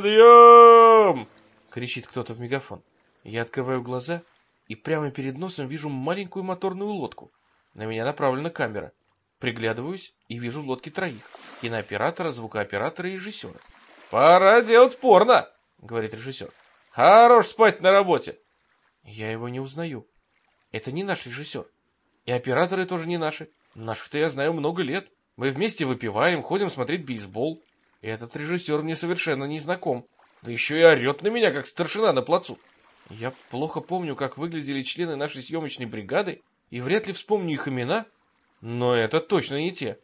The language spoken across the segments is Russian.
«Подъем!» — кричит кто-то в мегафон. Я открываю глаза и прямо перед носом вижу маленькую моторную лодку. На меня направлена камера. Приглядываюсь и вижу в лодке троих: кинооператора, звукооператора и режиссера. «Пора делать порно!» — говорит режиссер. «Хорош спать на работе!» Я его не узнаю. Это не наш режиссер. И операторы тоже не наши. Наших-то я знаю много лет. Мы вместе выпиваем, ходим смотреть бейсбол. И этот режиссер мне совершенно не знаком. Да еще и орет на меня, как старшина на плацу. Я плохо помню, как выглядели члены нашей съемочной бригады, и вряд ли вспомню их имена, но это точно не те.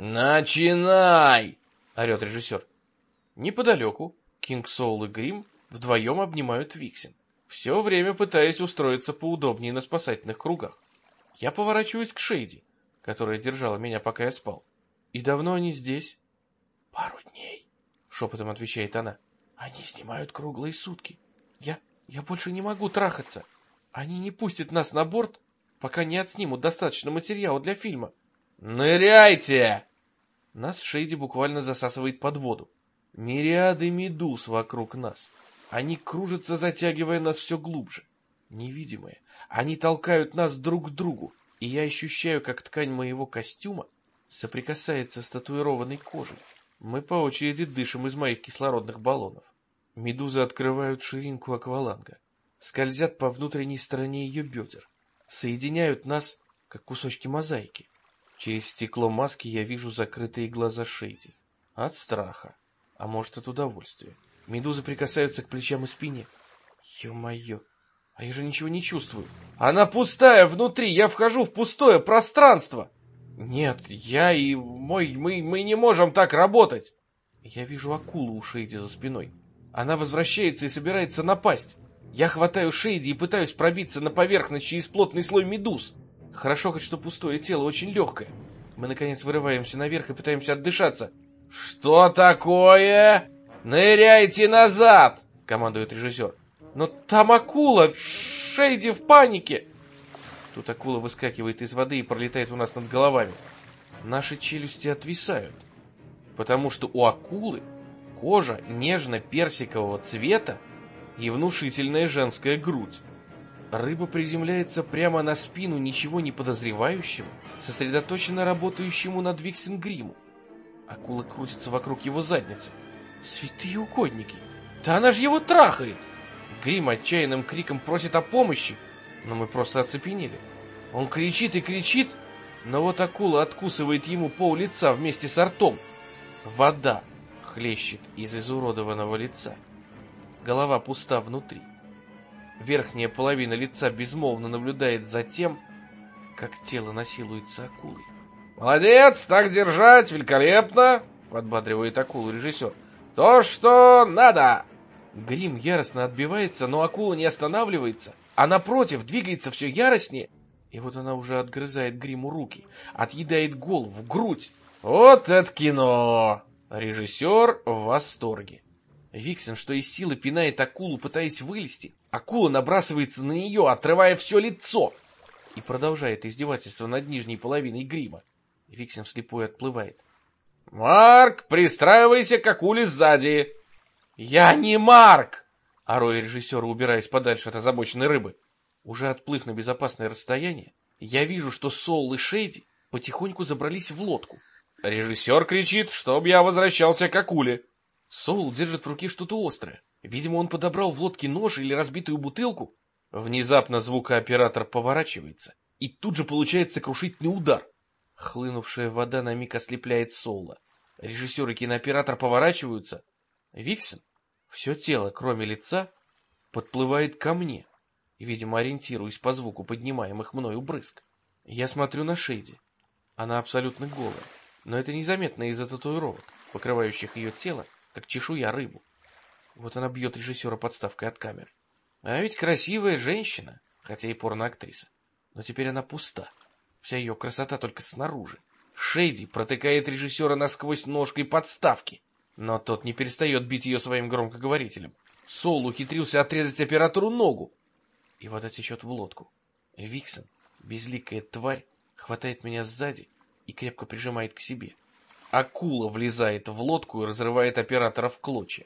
«Начинай!» — орет режиссер. Неподалеку Кинг Соул и Грим вдвоем обнимают Виксен, все время пытаясь устроиться поудобнее на спасательных кругах. Я поворачиваюсь к Шейди, которая держала меня, пока я спал. «И давно они здесь?» «Пару дней», — шепотом отвечает она. «Они снимают круглые сутки. Я больше не могу трахаться. Они не пустят нас на борт, пока не отснимут достаточно материала для фильма». «Ныряйте!» Нас Шейди буквально засасывает под воду. Мириады медуз вокруг нас. Они кружатся, затягивая нас все глубже. Невидимые. Они толкают нас друг к другу, и я ощущаю, как ткань моего костюма соприкасается с татуированной кожей. Мы по очереди дышим из моих кислородных баллонов. Медузы открывают ширинку акваланга, скользят по внутренней стороне ее бедер, соединяют нас, как кусочки мозаики. Через стекло маски я вижу закрытые глаза Шейди. От страха, а может от удовольствия. Медузы прикасаются к плечам и спине. Ё-моё, а я же ничего не чувствую. Она пустая внутри, я вхожу в пустое пространство. Нет, мы не можем так работать. Я вижу акулу у Шейди за спиной. Она возвращается и собирается напасть. Я хватаю Шейди и пытаюсь пробиться на поверхность через плотный слой медуз. Хорошо хоть, что пустое тело очень легкое. Мы, наконец, вырываемся наверх и пытаемся отдышаться. «Что такое? Ныряйте назад!» — командует режиссер. «Но там акула! Шейди в панике!» Тут акула выскакивает из воды и пролетает у нас над головами. Наши челюсти отвисают, потому что у акулы кожа нежно-персикового цвета и внушительная женская грудь. Рыба приземляется прямо на спину ничего не подозревающему, сосредоточенно работающему над Виксенгриму. Акула крутится вокруг его задницы. Святые угодники! Да она же его трахает! Грим отчаянным криком просит о помощи, но мы просто оцепенели. Он кричит и кричит, но вот акула откусывает ему пол-лица вместе с ртом. Вода хлещет из изуродованного лица. Голова пуста внутри. Верхняя половина лица безмолвно наблюдает за тем, как тело насилуется акулой. «Молодец, так держать, великолепно!» — подбадривает акулу режиссер. «То, что надо!» Грим яростно отбивается, но акула не останавливается, а напротив двигается все яростнее. И вот она уже отгрызает Гриму руки, отъедает голову, грудь. Вот это кино! Режиссер в восторге. Виксен, что из силы, пинает акулу, пытаясь вылезти. Акула набрасывается на нее, отрывая все лицо, и продолжает издевательство над нижней половиной грима. Виксен вслепую отплывает. «Марк, пристраивайся к акуле сзади!» «Я не Марк!» — ору режиссера, убираясь подальше от озабоченной рыбы. Уже отплыв на безопасное расстояние, я вижу, что Соул и Шейди потихоньку забрались в лодку. Режиссер кричит, чтоб я возвращался к акуле. Соул держит в руке что-то острое. Видимо, он подобрал в лодке нож или разбитую бутылку. Внезапно звукооператор поворачивается, и тут же получается сокрушительный удар. Хлынувшая вода на миг ослепляет Соула. Режиссер и кинооператор поворачиваются. Виксен, все тело, кроме лица, подплывает ко мне, видимо, ориентируясь по звуку поднимаемых мною брызг. Я смотрю на Шейди. Она абсолютно голая, но это незаметно из-за татуировок, покрывающих ее тело, как чешуя рыбу. Вот она бьет режиссера подставкой от камеры. А ведь красивая женщина, хотя и порноактриса. Но теперь она пуста. Вся ее красота только снаружи. Шейди протыкает режиссера насквозь ножкой подставки, но тот не перестает бить ее своим громкоговорителем. Соул ухитрился отрезать оператору ногу, и вода течет в лодку. Виксен, безликая тварь, хватает меня сзади и крепко прижимает к себе. Акула влезает в лодку и разрывает оператора в клочья.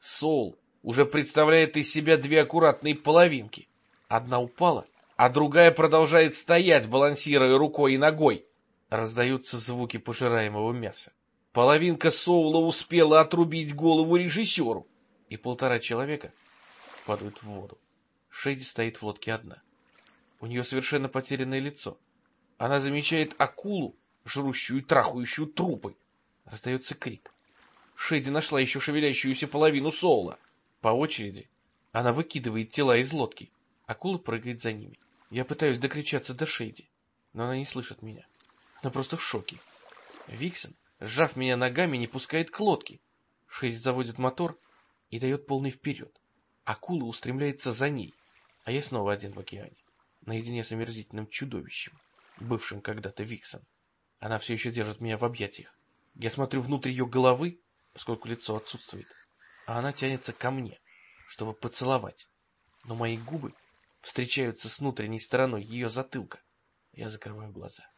Соул уже представляет из себя две аккуратные половинки. Одна упала, а другая продолжает стоять, балансируя рукой и ногой. Раздаются звуки пожираемого мяса. Половинка Соула успела отрубить голову режиссеру, и 1,5 человека падают в воду. Шейди стоит в лодке одна. У нее совершенно потерянное лицо. Она замечает акулу, жрущую и трахающую трупы. Раздается крик. Шейди нашла еще шевелящуюся половину Соула. По очереди она выкидывает тела из лодки. Акула прыгает за ними. Я пытаюсь докричаться до Шейди, но она не слышит меня. Она просто в шоке. Виксен, сжав меня ногами, не пускает к лодке. Шейди заводит мотор и дает полный вперед. Акула устремляется за ней, а я снова один в океане, наедине с омерзительным чудовищем, бывшим когда-то Виксен. Она все еще держит меня в объятиях. Я смотрю внутрь ее головы, поскольку лицо отсутствует, а она тянется ко мне, чтобы поцеловать. Но мои губы встречаются с внутренней стороной ее затылка. Я закрываю глаза.